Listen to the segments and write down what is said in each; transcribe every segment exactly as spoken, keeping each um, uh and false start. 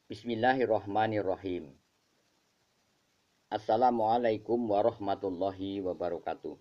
Bismillahirrahmanirrahim. Assalamualaikum warahmatullahi wabarakatuh.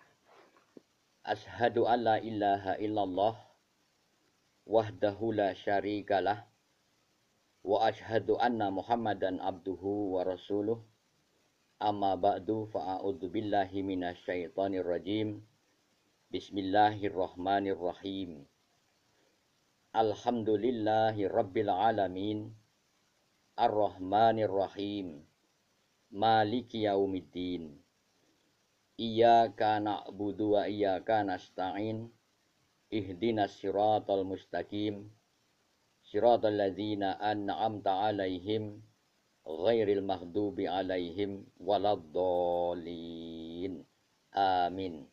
Ashhadu an la ilaha illallah wahdahu la syarikalah wa ashhadu anna Muhammadan abduhu wa rasuluh. Amma ba'du fa'a'udzu billahi minasyaitonir rajim. Bismillahirrahmanirrahim. Alhamdulillahi rabbil alamin. Ar-Rahmanir-Rahim. Maliki yaumiddin. Iyyaka na'budu wa iyyaka nasta'in. Ihdinas siratal mustaqim. Siratal ladzina an'amta 'alaihim ghairil maghdubi 'alaihim waladdallin. Amin.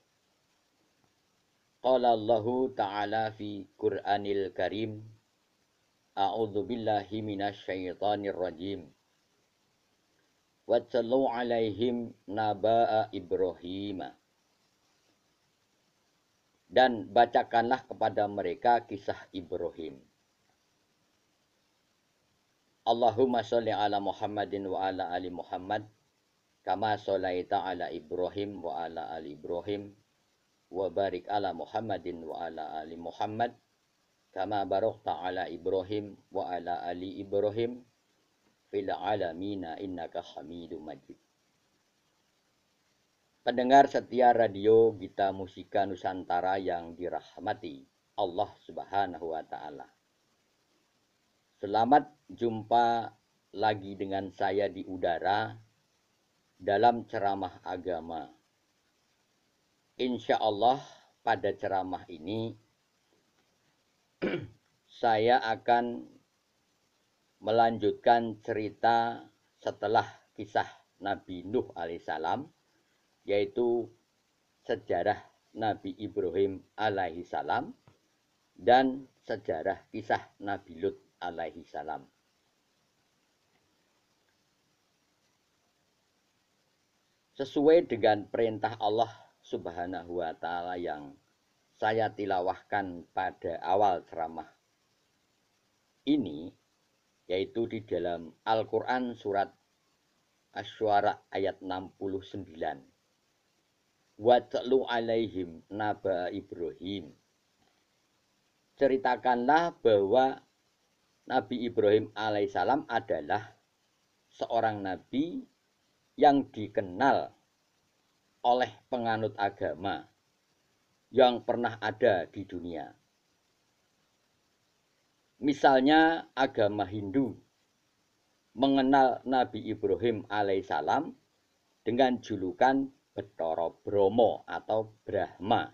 Qala Allahu ta'ala fi Qur'anil Karim. A'udzu billahi minasyaitonir rajim. Watsallu 'alaihim naba'a Ibrahim. Dan bacakanlah kepada mereka kisah Ibrahim. Allahumma sholli ala Muhammadin wa ala ali Muhammad kama sholaita ala Ibrahim wa ala ali Ibrahim wa barik ala Muhammadin wa ala ali Muhammad kama barakta ala Ibrahim wa ala ali Ibrahim fil alamina innaka Hamidum Majid. Pendengar setia radio Gita Musika Nusantara yang dirahmati Allah Subhanahu wa taala. Selamat jumpa lagi dengan saya di udara dalam ceramah agama. Insya Allah pada ceramah ini saya akan melanjutkan cerita setelah kisah Nabi Nuh alaihissalam, yaitu sejarah Nabi Ibrahim alaihissalam dan sejarah kisah Nabi Lut alaihissalam. Sesuai dengan perintah Allah Subhanahu wa taala yang saya tilawahkan pada awal ceramah ini, yaitu di dalam Al-Quran surat Asy-Syu'ara ayat enam puluh sembilan. Watlu alaihim naba Ibrahim. Ceritakanlah bahwa Nabi Ibrahim alaihissalam adalah seorang nabi yang dikenal oleh penganut agama yang pernah ada di dunia. Misalnya agama Hindu mengenal Nabi Ibrahim alaihissalam dengan julukan Bathara Brahma atau Brahma.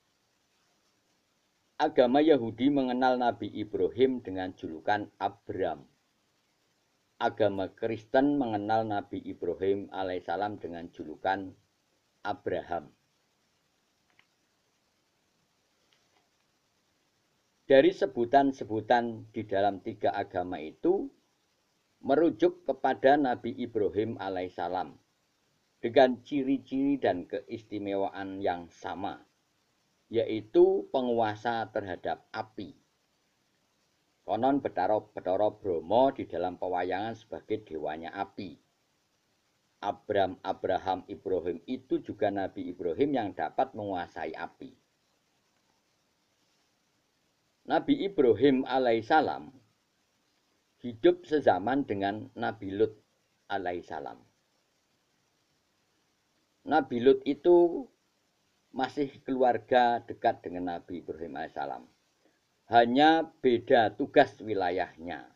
Agama Yahudi mengenal Nabi Ibrahim dengan julukan Abram. Agama Kristen mengenal Nabi Ibrahim alaihissalam dengan julukan Abraham. Dari sebutan-sebutan di dalam tiga agama itu merujuk kepada Nabi Ibrahim alaihissalam dengan ciri-ciri dan keistimewaan yang sama, yaitu penguasa terhadap api. Konon Bathara Bathara Brahma di dalam pewayangan sebagai dewanya api. Abram, Abraham, Ibrahim itu juga Nabi Ibrahim yang dapat menguasai api. Nabi Ibrahim alaihissalam hidup sezaman dengan Nabi Lut alaihissalam. Nabi Lut itu masih keluarga dekat dengan Nabi Ibrahim alaihissalam. Hanya beda tugas wilayahnya.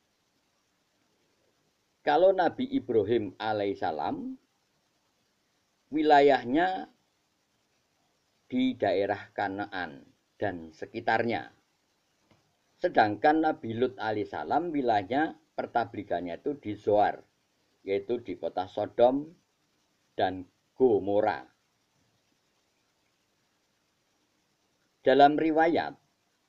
Kalau Nabi Ibrahim alaihissalam wilayahnya di daerah Kanaan dan sekitarnya. Sedangkan Nabi Lut alaihissalam wilayahnya pertablikannya itu di Zoar, yaitu di kota Sodom dan Gomora. Dalam riwayat,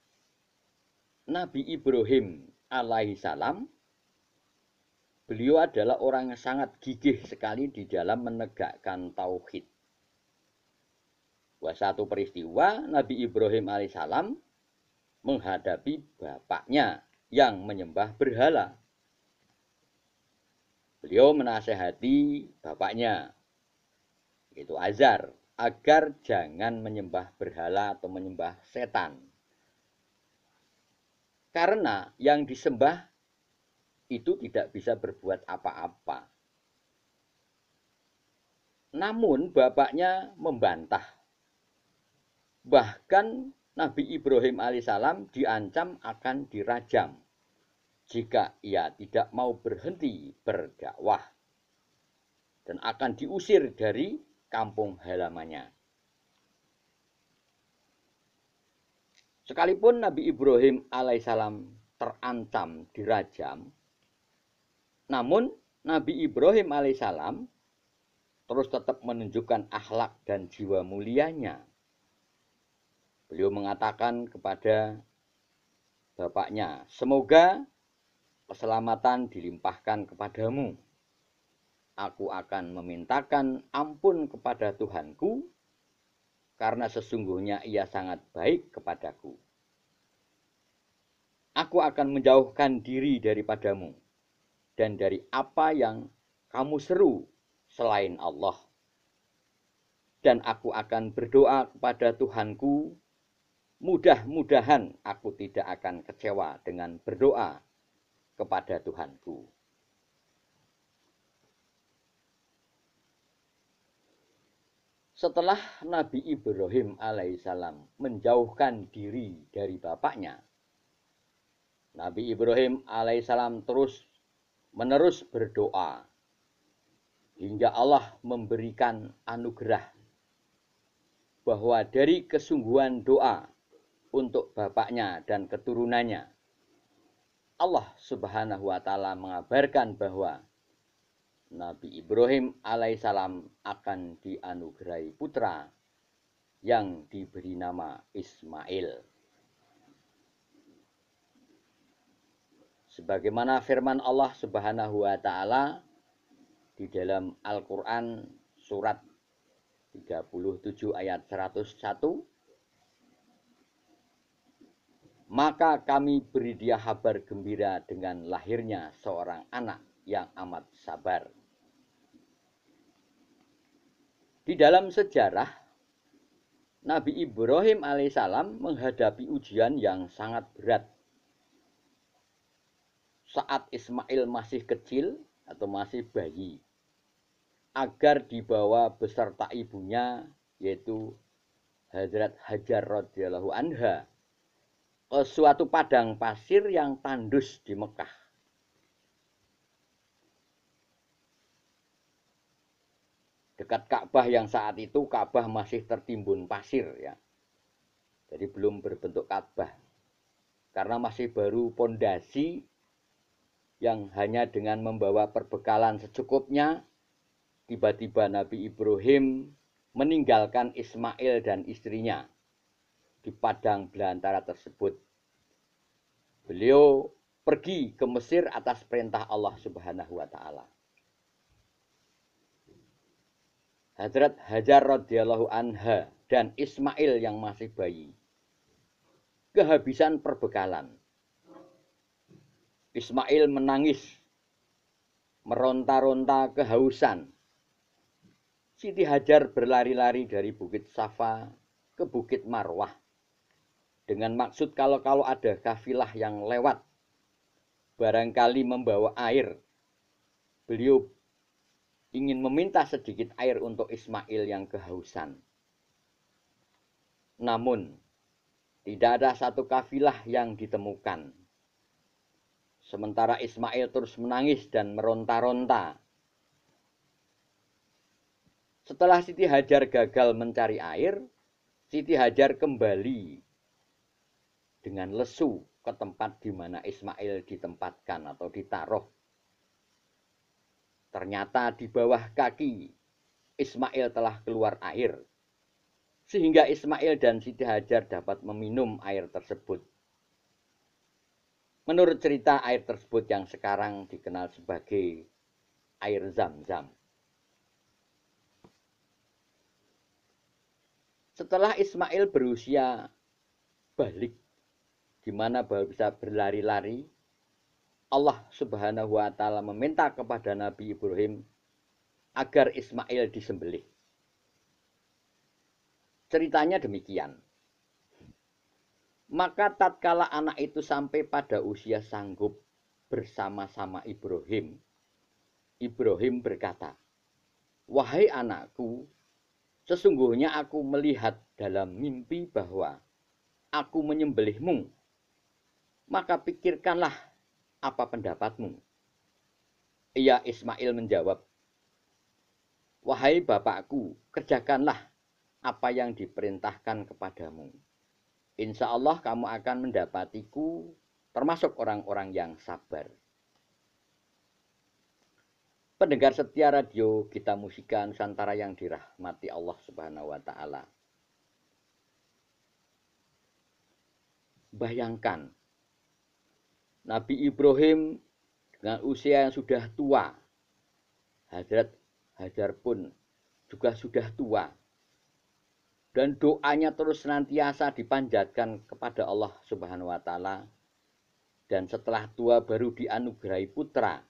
Nabi Ibrahim alaihissalam, beliau adalah orang yang sangat gigih sekali di dalam menegakkan tauhid. Satu peristiwa Nabi Ibrahim alaihissalam menghadapi bapaknya yang menyembah berhala. Beliau menasehati bapaknya, yaitu Azar, agar jangan menyembah berhala atau menyembah setan. Karena yang disembah itu tidak bisa berbuat apa-apa. Namun bapaknya membantah. Bahkan Nabi Ibrahim alaihissalam diancam akan dirajam jika ia tidak mau berhenti berdakwah dan akan diusir dari kampung halamannya. Sekalipun Nabi Ibrahim alaihissalam terancam dirajam, namun Nabi Ibrahim alaihissalam terus tetap menunjukkan akhlak dan jiwa mulianya. Beliau mengatakan kepada bapaknya, semoga keselamatan dilimpahkan kepadamu. Aku akan memintakan ampun kepada Tuhanku, karena sesungguhnya ia sangat baik kepadaku. Aku akan menjauhkan diri daripadamu dan dari apa yang kamu seru selain Allah. Dan aku akan berdoa kepada Tuhanku, mudah-mudahan aku tidak akan kecewa dengan berdoa kepada Tuhanku. Setelah Nabi Ibrahim alaihissalam menjauhkan diri dari bapaknya, Nabi Ibrahim alaihissalam terus menerus berdoa hingga Allah memberikan anugerah bahwa dari kesungguhan doa untuk bapaknya dan keturunannya, Allah Subhanahu wa taala mengabarkan bahwa Nabi Ibrahim alaihissalam akan dianugerahi putra yang diberi nama Ismail. Sebagaimana firman Allah Subhanahu wa taala di dalam Al-Qur'an surat tiga puluh tujuh ayat seratus satu, maka kami beri dia kabar gembira dengan lahirnya seorang anak yang amat sabar. Di dalam sejarah, Nabi Ibrahim alaihissalam menghadapi ujian yang sangat berat. Saat Ismail masih kecil atau masih bayi, agar dibawa beserta ibunya, yaitu Hazrat Hajar radhiyallahu anha, ke suatu padang pasir yang tandus di Mekah. Dekat Ka'bah yang saat itu Ka'bah masih tertimbun pasir ya. Jadi belum berbentuk Ka'bah. Karena masih baru pondasi yang hanya dengan membawa perbekalan secukupnya, tiba-tiba Nabi Ibrahim meninggalkan Ismail dan istrinya di padang belantara tersebut. Beliau pergi ke Mesir atas perintah Allah Subhanahu wa taala. Hazrat Hajar radhiyallahu anha dan Ismail yang masih bayi kehabisan perbekalan. Ismail menangis, meronta-ronta kehausan. Siti Hajar berlari-lari dari Bukit Safa ke Bukit Marwah dengan maksud kalau-kalau ada kafilah yang lewat barangkali membawa air, beliau ingin meminta sedikit air untuk Ismail yang kehausan. Namun, tidak ada satu kafilah yang ditemukan. Sementara Ismail terus menangis dan meronta-ronta. Setelah Siti Hajar gagal mencari air, Siti Hajar kembali dengan lesu ke tempat di mana Ismail ditempatkan atau ditaruh. Ternyata di bawah kaki Ismail telah keluar air, sehingga Ismail dan Siti Hajar dapat meminum air tersebut. Menurut cerita, air tersebut yang sekarang dikenal sebagai air Zam-Zam. Setelah Ismail berusia balik, di mana baru bisa berlari-lari, Allah Subhanahu wa taala meminta kepada Nabi Ibrahim agar Ismail disembelih. Ceritanya demikian. Maka tatkala anak itu sampai pada usia sanggup bersama-sama Ibrahim, Ibrahim berkata, "Wahai anakku, sesungguhnya aku melihat dalam mimpi bahwa aku menyembelihmu. Maka pikirkanlah apa pendapatmu." Ia Ismail menjawab, "Wahai bapakku, kerjakanlah apa yang diperintahkan kepadamu. Insya Allah kamu akan mendapatiku termasuk orang-orang yang sabar." Pendengar setia radio Gita Musika Nusantara yang dirahmati Allah Subhanahu wa taala. Bayangkan Nabi Ibrahim dengan usia yang sudah tua, Hadrat Hajar pun juga sudah tua, dan doanya terus senantiasa dipanjatkan kepada Allah Subhanahu wa taala, dan setelah tua baru dianugerahi putra.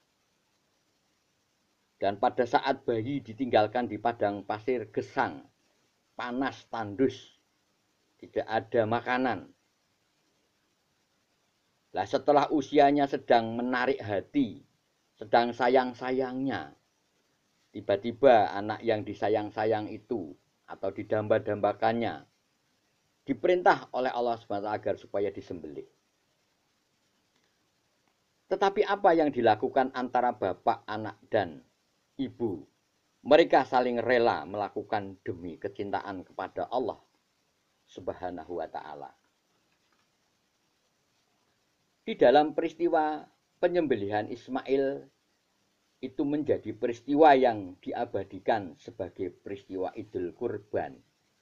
Dan pada saat bayi ditinggalkan di padang pasir gesang, panas tandus, tidak ada makanan. Lah setelah usianya sedang menarik hati, sedang sayang-sayangnya, tiba-tiba anak yang disayang-sayang itu atau didamba-dambakannya diperintah oleh Allah subhanahu wa taala agar supaya disembelih. Tetapi apa yang dilakukan antara bapak, anak, dan ibu? Mereka saling rela melakukan demi kecintaan kepada Allah Subhanahu wa taala. Di dalam peristiwa penyembelihan Ismail itu menjadi peristiwa yang diabadikan sebagai peristiwa Idul Kurban.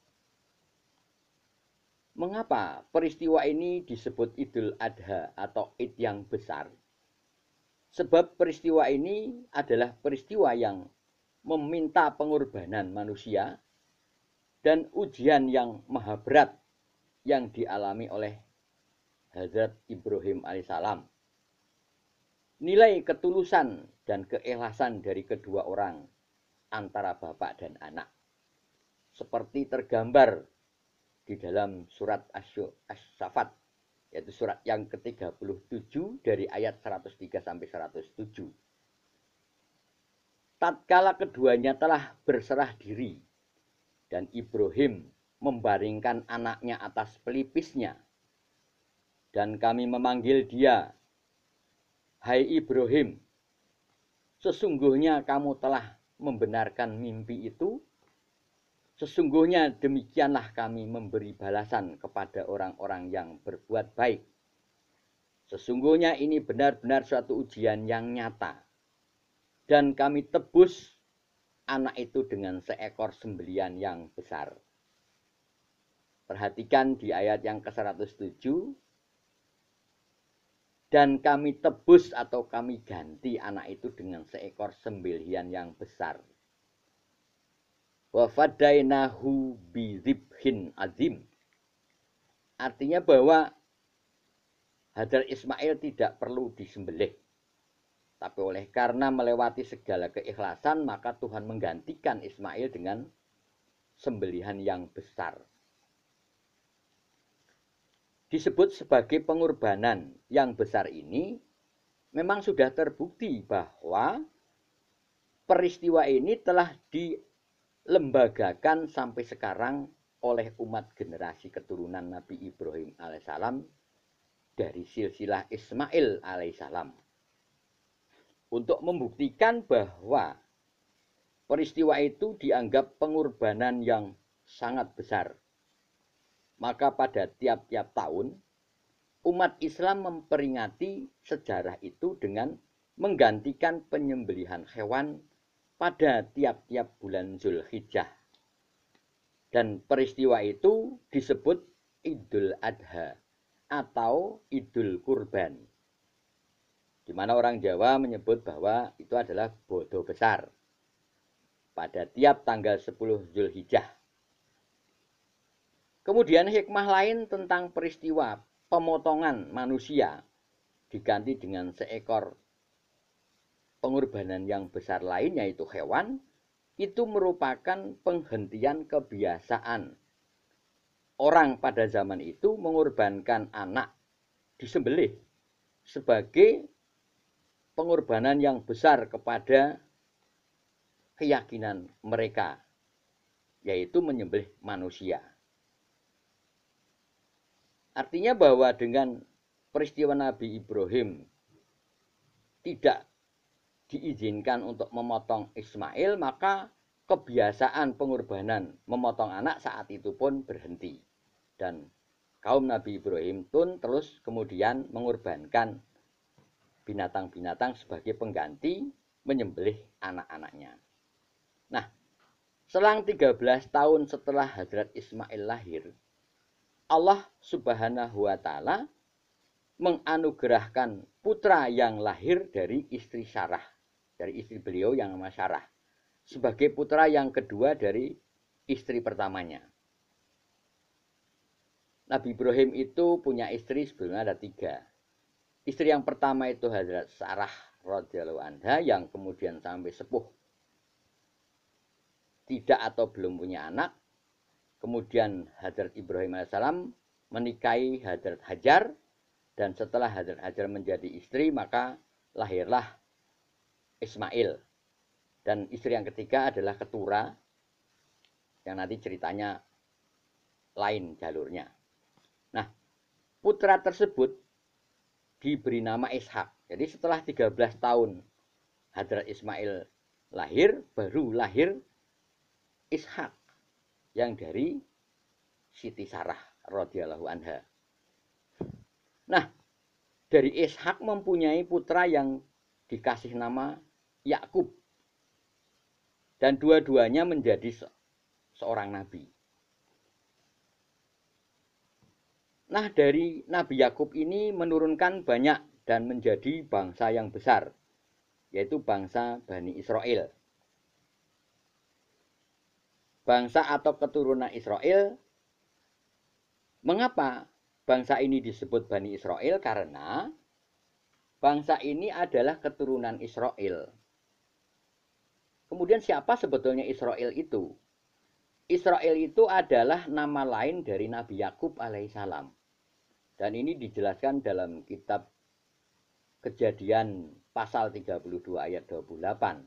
Mengapa peristiwa ini disebut Idul Adha atau Id yang besar? Sebab peristiwa ini adalah peristiwa yang meminta pengorbanan manusia dan ujian yang maha berat yang dialami oleh Hazrat Ibrahim alaihissalam. Nilai ketulusan dan keikhlasan dari kedua orang antara bapak dan anak, seperti tergambar di dalam surat As-Saffat, yaitu surat yang ke tiga puluh tujuh dari ayat seratus tiga sampai seratus tujuh. Tatkala keduanya telah berserah diri dan Ibrahim membaringkan anaknya atas pelipisnya, dan kami memanggil dia, "Hai Ibrahim, sesungguhnya kamu telah membenarkan mimpi itu. Sesungguhnya demikianlah kami memberi balasan kepada orang-orang yang berbuat baik. Sesungguhnya ini benar-benar suatu ujian yang nyata. Dan kami tebus anak itu dengan seekor sembelian yang besar." Perhatikan di ayat yang ke seratus tujuh. Dan kami tebus atau kami ganti anak itu dengan seekor sembelihan yang besar. Wa fadainahu bizibhin azim. Artinya bahwa Hadrat Ismail tidak perlu disembelih. Tapi oleh karena melewati segala keikhlasan, maka Tuhan menggantikan Ismail dengan sembelihan yang besar. Disebut sebagai pengorbanan yang besar ini, memang sudah terbukti bahwa peristiwa ini telah dilembagakan sampai sekarang oleh umat generasi keturunan Nabi Ibrahim alaihissalam dari silsilah Ismail alaihissalam, untuk membuktikan bahwa peristiwa itu dianggap pengorbanan yang sangat besar. Maka pada tiap-tiap tahun, umat Islam memperingati sejarah itu dengan menggantikan penyembelihan hewan pada tiap-tiap bulan Zulhijjah. Dan peristiwa itu disebut Idul Adha atau Idul Kurban, di mana orang Jawa menyebut bahwa itu adalah bodo besar pada tiap tanggal sepuluh Zulhijjah. Kemudian hikmah lain tentang peristiwa pemotongan manusia diganti dengan seekor pengorbanan yang besar lain, yaitu hewan, itu merupakan penghentian kebiasaan orang pada zaman itu mengorbankan anak disembelih sebagai pengorbanan yang besar kepada keyakinan mereka, yaitu menyembelih manusia. Artinya bahwa dengan peristiwa Nabi Ibrahim tidak diizinkan untuk memotong Ismail, maka kebiasaan pengorbanan memotong anak saat itu pun berhenti. Dan kaum Nabi Ibrahim pun terus kemudian mengorbankan binatang-binatang sebagai pengganti menyembelih anak-anaknya. Nah, selang tiga belas tahun setelah Hadrat Ismail lahir, Allah Subhanahu wa Ta'ala menganugerahkan putra yang lahir dari istri Sarah, dari istri beliau yang nama Sarah, sebagai putra yang kedua dari istri pertamanya. Nabi Ibrahim itu punya istri sebelumnya ada tiga. Istri yang pertama itu Hadrat Sarah radhiyallahu anha, yang kemudian sampai sepuh tidak atau belum punya anak. Kemudian Hadrat Ibrahim alaihissalam menikahi Hadrat Hajar, dan setelah Hadrat Hajar menjadi istri, maka lahirlah Ismail. Dan istri yang ketiga adalah Ketura, yang nanti ceritanya lain jalurnya. Nah, putra tersebut diberi nama Ishak. Jadi setelah tiga belas tahun Hadrat Ismail lahir, baru lahir Ishak yang dari Siti Sarah radhiyallahu anha. Nah, dari Ishak mempunyai putra yang dikasih nama Yakub. Dan dua-duanya menjadi se seorang nabi. Nah, dari Nabi Yakub ini menurunkan banyak dan menjadi bangsa yang besar, yaitu bangsa Bani Israel. Bangsa atau keturunan Israel. Mengapa bangsa ini disebut Bani Israel? Karena bangsa ini adalah keturunan Israel. Kemudian siapa sebetulnya Israel itu? Israel itu adalah nama lain dari Nabi Yakub alaihissalam. Dan ini dijelaskan dalam kitab Kejadian pasal tiga puluh dua ayat dua puluh delapan.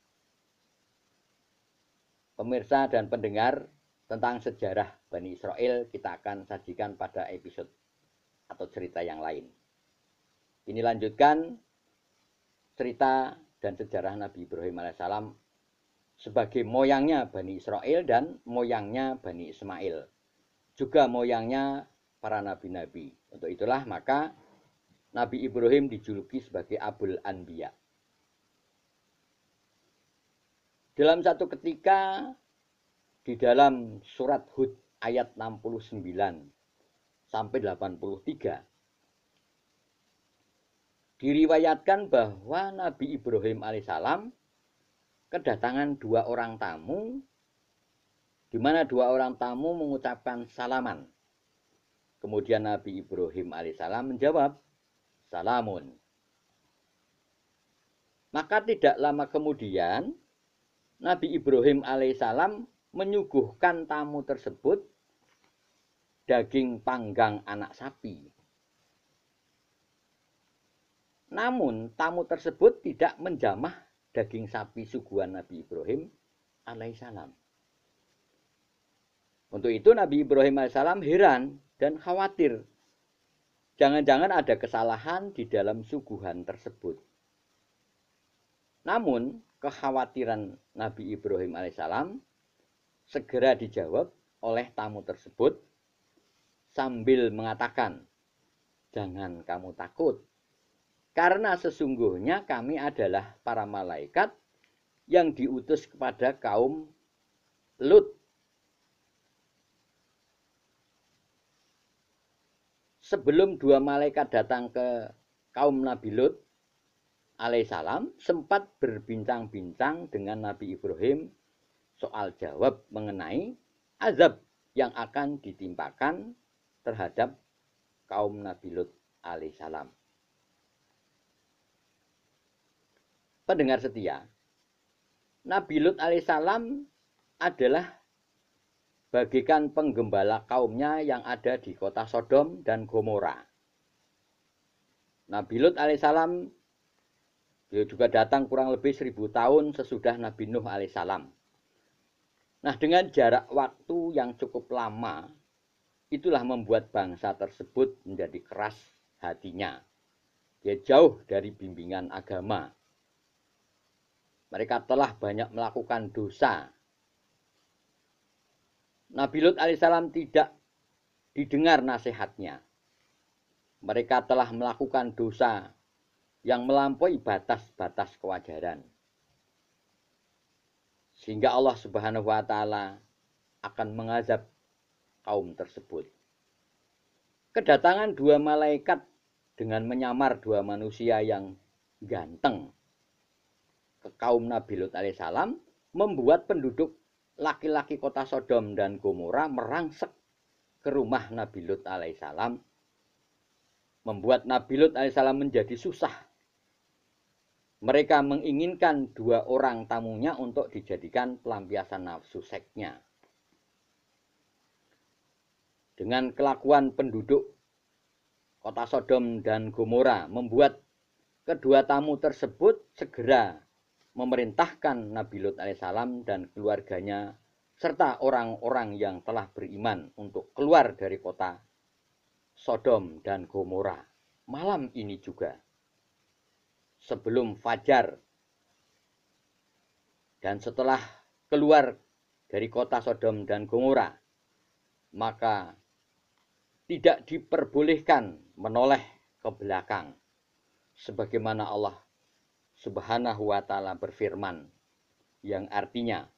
Pemirsa dan pendengar, tentang sejarah Bani Israel kita akan sajikan pada episode atau cerita yang lain. Ini lanjutkan cerita dan sejarah Nabi Ibrahim alaihissalam sebagai moyangnya Bani Israel dan moyangnya Bani Ismail. Juga moyangnya para nabi-nabi. Untuk itulah maka Nabi Ibrahim dijuluki sebagai Abul Anbiya. Dalam satu ketika di dalam surat Hud ayat enam puluh sembilan sampai delapan puluh tiga diriwayatkan bahwa Nabi Ibrahim alaihissalam kedatangan dua orang tamu, di mana dua orang tamu mengucapkan salaman. Kemudian Nabi Ibrahim alaihissalam menjawab, salamun. Maka tidak lama kemudian Nabi Ibrahim alaihissalam menyuguhkan tamu tersebut daging panggang anak sapi. Namun tamu tersebut tidak menjamah daging sapi suguhan Nabi Ibrahim alaihissalam. Untuk itu Nabi Ibrahim alaihissalam heran dan khawatir. Jangan-jangan ada kesalahan di dalam suguhan tersebut. Namun kekhawatiran Nabi Ibrahim alaihissalam segera dijawab oleh tamu tersebut sambil mengatakan, jangan kamu takut. Karena sesungguhnya kami adalah para malaikat yang diutus kepada kaum Lut. Sebelum dua malaikat datang ke kaum Nabi Lut alaihissalam, sempat berbincang-bincang dengan Nabi Ibrahim soal jawab mengenai azab yang akan ditimpakan terhadap kaum Nabi Lut alaihissalam. pendengar setia, Nabi Lut alaihissalam adalah bagikan penggembala kaumnya yang ada di kota Sodom dan Gomora. Nabi Lut alaihissalam dia juga datang kurang lebih seribu tahun sesudah Nabi Nuh alaihissalam. Nah, dengan jarak waktu yang cukup lama, itulah membuat bangsa tersebut menjadi keras hatinya. Dia jauh dari bimbingan agama. Mereka telah banyak melakukan dosa. Nabi Lut alaihissalam tidak didengar nasihatnya. Mereka telah melakukan dosa yang melampaui batas-batas kewajaran. Sehingga Allah Subhanahu wa taala akan mengazab kaum tersebut. Kedatangan dua malaikat dengan menyamar dua manusia yang ganteng ke kaum Nabi Lut alaihissalam membuat penduduk laki-laki kota Sodom dan Gomora merangsek ke rumah Nabi Lut alaihissalam, membuat Nabi Lut alaihissalam menjadi susah. Mereka menginginkan dua orang tamunya untuk dijadikan pelampiasan nafsu seksnya. Dengan kelakuan penduduk kota Sodom dan Gomora membuat kedua tamu tersebut segera memerintahkan Nabi Lut alaihissalam dan keluarganya serta orang-orang yang telah beriman untuk keluar dari kota Sodom dan Gomora malam ini juga, sebelum fajar. Dan setelah keluar dari kota Sodom dan Gomora, maka tidak diperbolehkan menoleh ke belakang, sebagaimana Allah Subhanahu wa taala berfirman, yang artinya,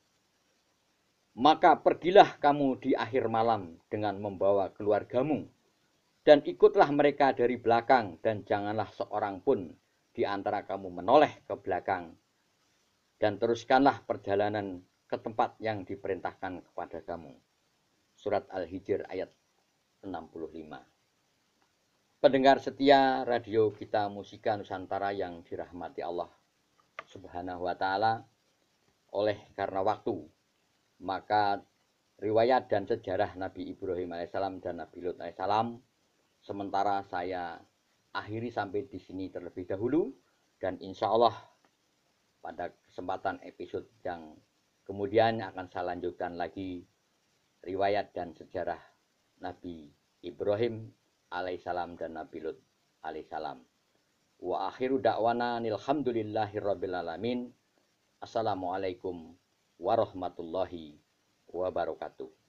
maka pergilah kamu di akhir malam dengan membawa keluargamu, dan ikutlah mereka dari belakang, dan janganlah seorang pun di antara kamu menoleh ke belakang, dan teruskanlah perjalanan ke tempat yang diperintahkan kepada kamu. Surat Al-Hijr ayat enam puluh lima. Pendengar setia radio kita Musika Nusantara yang dirahmati Allah Subhanahu wa taala, oleh karena waktu, maka riwayat dan sejarah Nabi Ibrahim alaihissalam dan Nabi Lut alaihissalam sementara saya akhiri sampai di sini terlebih dahulu, dan insya Allah pada kesempatan episode yang kemudian akan saya lanjutkan lagi riwayat dan sejarah Nabi Ibrahim alaihissalam dan Nabi Lut alaihissalam. Wa akhiru da'wana alhamdulillahirabbil alamin. Assalamualaikum warahmatullahi wabarakatuh.